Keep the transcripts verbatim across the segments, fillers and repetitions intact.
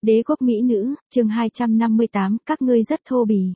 Đế quốc mỹ nữ, chương hai trăm năm mươi tám, các ngươi rất thô bỉ.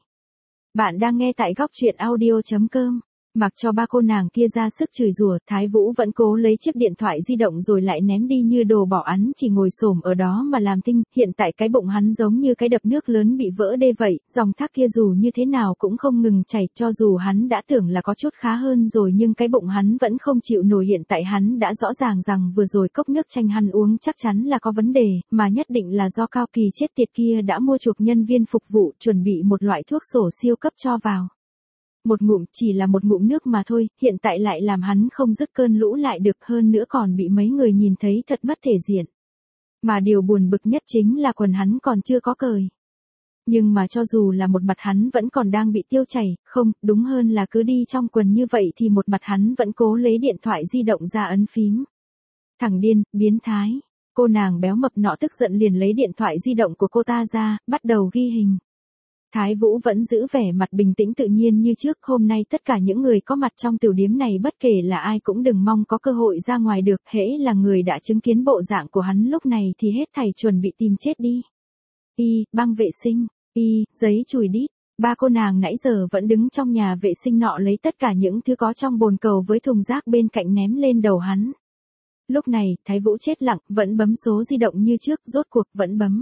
Bạn đang nghe tại góc truyện audio.com. Mặc cho ba cô nàng kia ra sức chửi rủa, Thái Vũ vẫn cố lấy chiếc điện thoại di động rồi lại ném đi như đồ bỏ ăn, chỉ ngồi xổm ở đó mà làm thinh. Hiện tại cái bụng hắn giống như cái đập nước lớn bị vỡ đê vậy, dòng thác kia dù như thế nào cũng không ngừng chảy, cho dù hắn đã tưởng là có chút khá hơn rồi nhưng cái bụng hắn vẫn không chịu nổi. Hiện tại hắn đã rõ ràng rằng vừa rồi cốc nước chanh hắn uống chắc chắn là có vấn đề, mà nhất định là do Cao Kỳ chết tiệt kia đã mua chuộc nhân viên phục vụ chuẩn bị một loại thuốc sổ siêu cấp cho vào. Một ngụm, chỉ là một ngụm nước mà thôi, hiện tại lại làm hắn không dứt cơn lũ lại được, hơn nữa còn bị mấy người nhìn thấy thật mất thể diện. Mà điều buồn bực nhất chính là quần hắn còn chưa có cởi. Nhưng mà cho dù là một mặt hắn vẫn còn đang bị tiêu chảy, không, đúng hơn là cứ đi trong quần như vậy thì một mặt hắn vẫn cố lấy điện thoại di động ra ấn phím. Thằng điên, biến thái. Cô nàng béo mập nọ tức giận liền lấy điện thoại di động của cô ta ra, bắt đầu ghi hình. Thái Vũ vẫn giữ vẻ mặt bình tĩnh tự nhiên như trước. Hôm nay tất cả những người có mặt trong tiểu điếm này bất kể là ai cũng đừng mong có cơ hội ra ngoài được, hễ là người đã chứng kiến bộ dạng của hắn lúc này thì hết thảy chuẩn bị tìm chết đi. Y, băng vệ sinh, y, giấy chùi đít. Ba cô nàng nãy giờ vẫn đứng trong nhà vệ sinh nọ lấy tất cả những thứ có trong bồn cầu với thùng rác bên cạnh ném lên đầu hắn. Lúc này, Thái Vũ chết lặng, vẫn bấm số di động như trước, rốt cuộc vẫn bấm.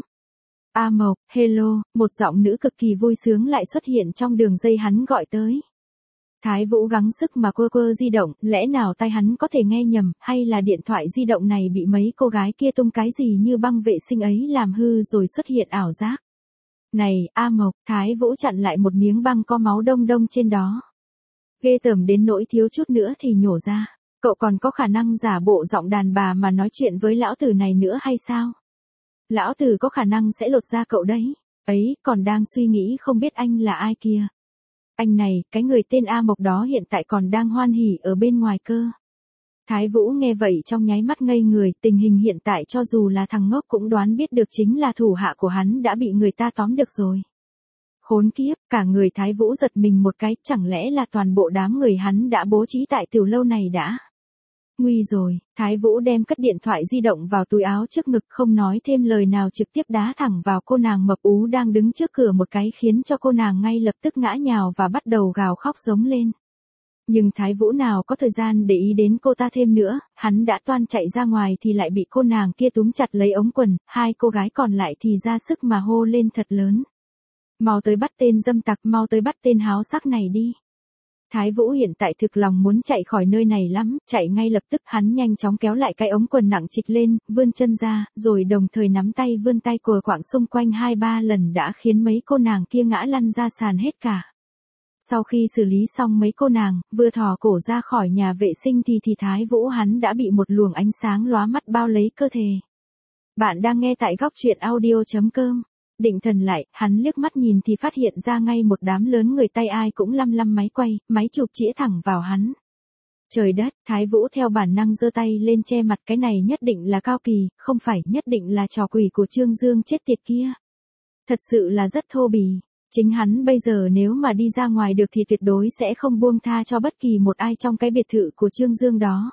A Mộc, hello, một giọng nữ cực kỳ vui sướng lại xuất hiện trong đường dây hắn gọi tới. Thái Vũ gắng sức mà quơ quơ di động, lẽ nào tai hắn có thể nghe nhầm, hay là điện thoại di động này bị mấy cô gái kia tung cái gì như băng vệ sinh ấy làm hư rồi xuất hiện ảo giác. Này, A Mộc, Thái Vũ chặn lại một miếng băng có máu đông đông trên đó. Ghê tởm đến nỗi thiếu chút nữa thì nhổ ra, cậu còn có khả năng giả bộ giọng đàn bà mà nói chuyện với lão tử này nữa hay sao? Lão tử có khả năng sẽ lột da cậu đấy. Ấy, còn đang suy nghĩ không biết anh là ai kia. Anh này, cái người tên A Mộc đó hiện tại còn đang hoan hỉ ở bên ngoài cơ. Thái Vũ nghe vậy trong nháy mắt ngây người, tình hình hiện tại cho dù là thằng ngốc cũng đoán biết được chính là thủ hạ của hắn đã bị người ta tóm được rồi. Khốn kiếp, cả người Thái Vũ giật mình một cái, chẳng lẽ là toàn bộ đám người hắn đã bố trí tại tiểu lâu này đã. Nguy rồi, Thái Vũ đem cất điện thoại di động vào túi áo trước ngực, không nói thêm lời nào trực tiếp đá thẳng vào cô nàng mập ú đang đứng trước cửa một cái, khiến cho cô nàng ngay lập tức ngã nhào và bắt đầu gào khóc giống lên. Nhưng Thái Vũ nào có thời gian để ý đến cô ta thêm nữa, hắn đã toan chạy ra ngoài thì lại bị cô nàng kia túm chặt lấy ống quần, hai cô gái còn lại thì ra sức mà hô lên thật lớn. Mau tới bắt tên dâm tặc, mau tới bắt tên háo sắc này đi. Thái Vũ hiện tại thực lòng muốn chạy khỏi nơi này lắm, chạy ngay lập tức hắn nhanh chóng kéo lại cái ống quần nặng trịch lên, vươn chân ra, rồi đồng thời nắm tay vươn tay cùa quạng xung quanh hai ba lần đã khiến mấy cô nàng kia ngã lăn ra sàn hết cả. Sau khi xử lý xong mấy cô nàng, vừa thò cổ ra khỏi nhà vệ sinh thì thì Thái Vũ hắn đã bị một luồng ánh sáng lóa mắt bao lấy cơ thể. Bạn đang nghe tại góc truyện audio.com. Định thần lại, hắn liếc mắt nhìn thì phát hiện ra ngay một đám lớn người tay ai cũng lăm lăm máy quay, máy chụp chĩa thẳng vào hắn. Trời đất, Thái Vũ theo bản năng giơ tay lên che mặt, cái này nhất định là Cao Kỳ, không phải, nhất định là trò quỷ của Trương Dương chết tiệt kia. Thật sự là rất thô bỉ. Chính hắn bây giờ nếu mà đi ra ngoài được thì tuyệt đối sẽ không buông tha cho bất kỳ một ai trong cái biệt thự của Trương Dương đó.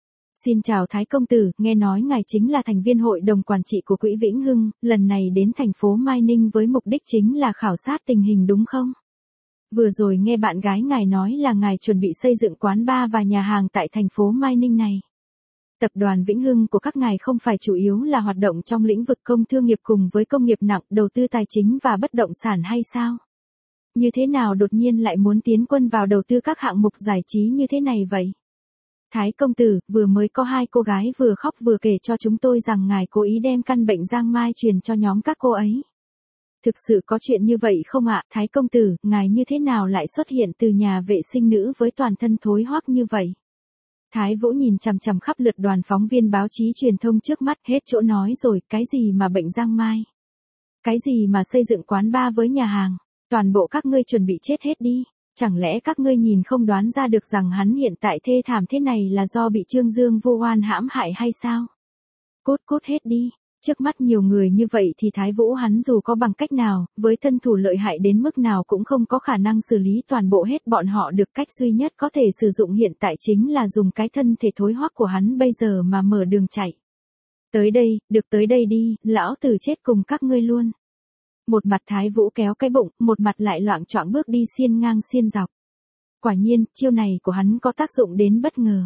Xin chào Thái công tử, nghe nói ngài chính là thành viên hội đồng quản trị của Quỹ Vĩnh Hưng, lần này đến thành phố Mai Ninh với mục đích chính là khảo sát tình hình đúng không? Vừa rồi nghe bạn gái ngài nói là ngài chuẩn bị xây dựng quán bar và nhà hàng tại thành phố Mai Ninh này. Tập đoàn Vĩnh Hưng của các ngài không phải chủ yếu là hoạt động trong lĩnh vực công thương nghiệp cùng với công nghiệp nặng, đầu tư tài chính và bất động sản hay sao? Như thế nào đột nhiên lại muốn tiến quân vào đầu tư các hạng mục giải trí như thế này vậy? Thái công tử, vừa mới có hai cô gái vừa khóc vừa kể cho chúng tôi rằng ngài cố ý đem căn bệnh giang mai truyền cho nhóm các cô ấy. Thực sự có chuyện như vậy không ạ? Thái công tử, ngài như thế nào lại xuất hiện từ nhà vệ sinh nữ với toàn thân thối hoắc như vậy? Thái Vũ nhìn chằm chằm khắp lượt đoàn phóng viên báo chí truyền thông trước mắt, hết chỗ nói rồi, cái gì mà bệnh giang mai? Cái gì mà xây dựng quán bar với nhà hàng? Toàn bộ các ngươi chuẩn bị chết hết đi. Chẳng lẽ các ngươi nhìn không đoán ra được rằng hắn hiện tại thê thảm thế này là do bị Trương Dương vu oan hãm hại hay sao? Cút cút hết đi. Trước mắt nhiều người như vậy thì Thái Vũ hắn dù có bằng cách nào, với thân thủ lợi hại đến mức nào cũng không có khả năng xử lý toàn bộ hết bọn họ được. Cách duy nhất có thể sử dụng hiện tại chính là dùng cái thân thể thối hoắc của hắn bây giờ mà mở đường chạy. Tới đây, được tới đây đi, lão tử chết cùng các ngươi luôn. Một mặt Thái Vũ kéo cái bụng, một mặt lại loạng choạng bước đi xiên ngang xiên dọc. Quả nhiên, chiêu này của hắn có tác dụng đến bất ngờ.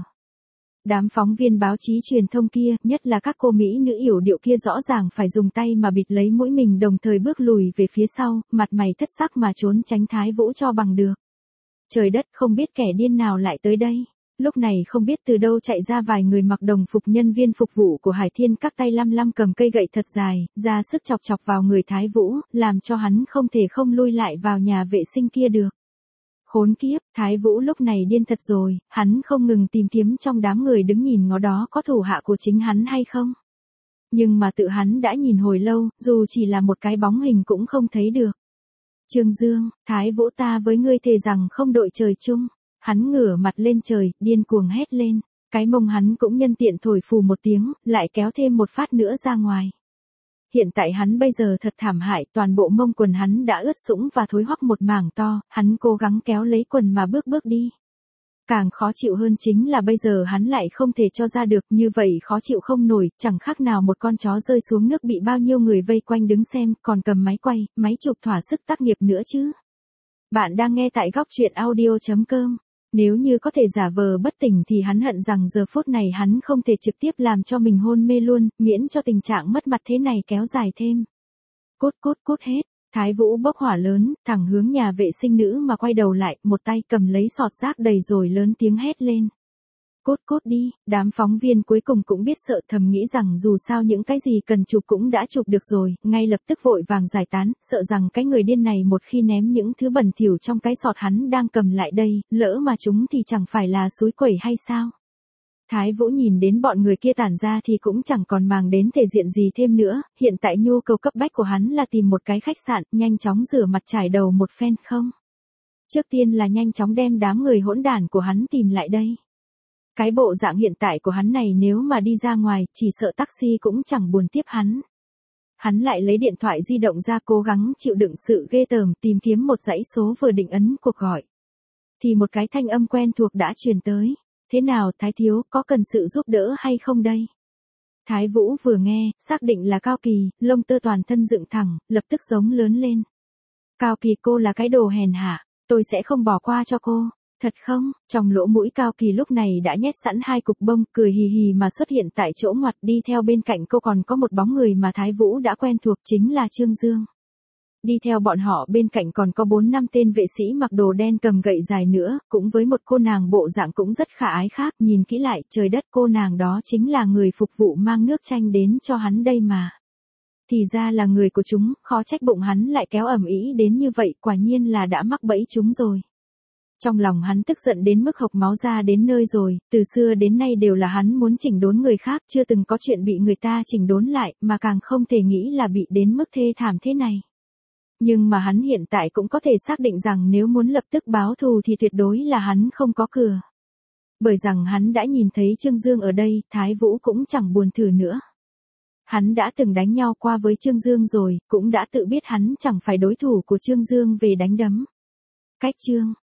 Đám phóng viên báo chí truyền thông kia, nhất là các cô Mỹ nữ yểu điệu kia rõ ràng phải dùng tay mà bịt lấy mũi mình đồng thời bước lùi về phía sau, mặt mày thất sắc mà trốn tránh Thái Vũ cho bằng được. Trời đất, không biết kẻ điên nào lại tới đây. Lúc này không biết từ đâu chạy ra vài người mặc đồng phục nhân viên phục vụ của Hải Thiên, các tay lăm lăm cầm cây gậy thật dài, ra sức chọc chọc vào người Thái Vũ, làm cho hắn không thể không lui lại vào nhà vệ sinh kia được. Khốn kiếp, Thái Vũ lúc này điên thật rồi, hắn không ngừng tìm kiếm trong đám người đứng nhìn ngó đó có thủ hạ của chính hắn hay không. Nhưng mà tự hắn đã nhìn hồi lâu, dù chỉ là một cái bóng hình cũng không thấy được. Trương Dương, Thái Vũ, ta với ngươi thề rằng không đội trời chung. Hắn ngửa mặt lên trời, điên cuồng hét lên. Cái mông hắn cũng nhân tiện thổi phù một tiếng, lại kéo thêm một phát nữa ra ngoài. Hiện tại hắn bây giờ thật thảm hại, toàn bộ mông quần hắn đã ướt sũng và thối hoắc một mảng to, hắn cố gắng kéo lấy quần mà bước bước đi. Càng khó chịu hơn chính là bây giờ hắn lại không thể cho ra được, như vậy khó chịu không nổi, chẳng khác nào một con chó rơi xuống nước bị bao nhiêu người vây quanh đứng xem, còn cầm máy quay, máy chụp thỏa sức tác nghiệp nữa chứ. Bạn đang nghe tại góc truyện audio chấm com. Nếu như có thể giả vờ bất tỉnh thì hắn hận rằng giờ phút này hắn không thể trực tiếp làm cho mình hôn mê luôn, miễn cho tình trạng mất mặt thế này kéo dài thêm. Cút cút cút hết, Thái Vũ bốc hỏa lớn, thẳng hướng nhà vệ sinh nữ mà quay đầu lại, một tay cầm lấy sọt rác đầy rồi lớn tiếng hét lên. Cút cút đi, đám phóng viên cuối cùng cũng biết sợ, thầm nghĩ rằng dù sao những cái gì cần chụp cũng đã chụp được rồi, ngay lập tức vội vàng giải tán, sợ rằng cái người điên này một khi ném những thứ bẩn thỉu trong cái sọt hắn đang cầm lại đây, lỡ mà chúng thì chẳng phải là xúi quẩy hay sao. Thái Vũ nhìn đến bọn người kia tản ra thì cũng chẳng còn màng đến thể diện gì thêm nữa, hiện tại nhu cầu cấp bách của hắn là tìm một cái khách sạn, nhanh chóng rửa mặt trải đầu một phen không. Trước tiên là nhanh chóng đem đám người hỗn đản của hắn tìm lại đây. Cái bộ dạng hiện tại của hắn này nếu mà đi ra ngoài, chỉ sợ taxi cũng chẳng buồn tiếp hắn. Hắn lại lấy điện thoại di động ra cố gắng chịu đựng sự ghê tởm tìm kiếm một dãy số vừa định ấn cuộc gọi. Thì một cái thanh âm quen thuộc đã truyền tới. Thế nào Thái thiếu, có cần sự giúp đỡ hay không đây? Thái Vũ vừa nghe, xác định là Cao Kỳ, lông tơ toàn thân dựng thẳng, lập tức giống lớn lên. Cao Kỳ, cô là cái đồ hèn hạ, tôi sẽ không bỏ qua cho cô. Thật không? Trong lỗ mũi Cao Kỳ lúc này đã nhét sẵn hai cục bông, cười hì hì mà xuất hiện tại chỗ ngoặt, đi theo bên cạnh cô còn có một bóng người mà Thái Vũ đã quen thuộc, chính là Trương Dương. Đi theo bọn họ bên cạnh còn có bốn năm tên vệ sĩ mặc đồ đen cầm gậy dài nữa, cũng với một cô nàng bộ dạng cũng rất khả ái khác, nhìn kỹ lại, trời đất, cô nàng đó chính là người phục vụ mang nước chanh đến cho hắn đây mà. Thì ra là người của chúng, khó trách bụng hắn lại kéo ầm ĩ đến như vậy, quả nhiên là đã mắc bẫy chúng rồi. Trong lòng hắn tức giận đến mức hộc máu ra đến nơi rồi, từ xưa đến nay đều là hắn muốn chỉnh đốn người khác, chưa từng có chuyện bị người ta chỉnh đốn lại, mà càng không thể nghĩ là bị đến mức thê thảm thế này. Nhưng mà hắn hiện tại cũng có thể xác định rằng nếu muốn lập tức báo thù thì tuyệt đối là hắn không có cửa. Bởi rằng hắn đã nhìn thấy Trương Dương ở đây, Thái Vũ cũng chẳng buồn thử nữa. Hắn đã từng đánh nhau qua với Trương Dương rồi, cũng đã tự biết hắn chẳng phải đối thủ của Trương Dương về đánh đấm. Cách Trương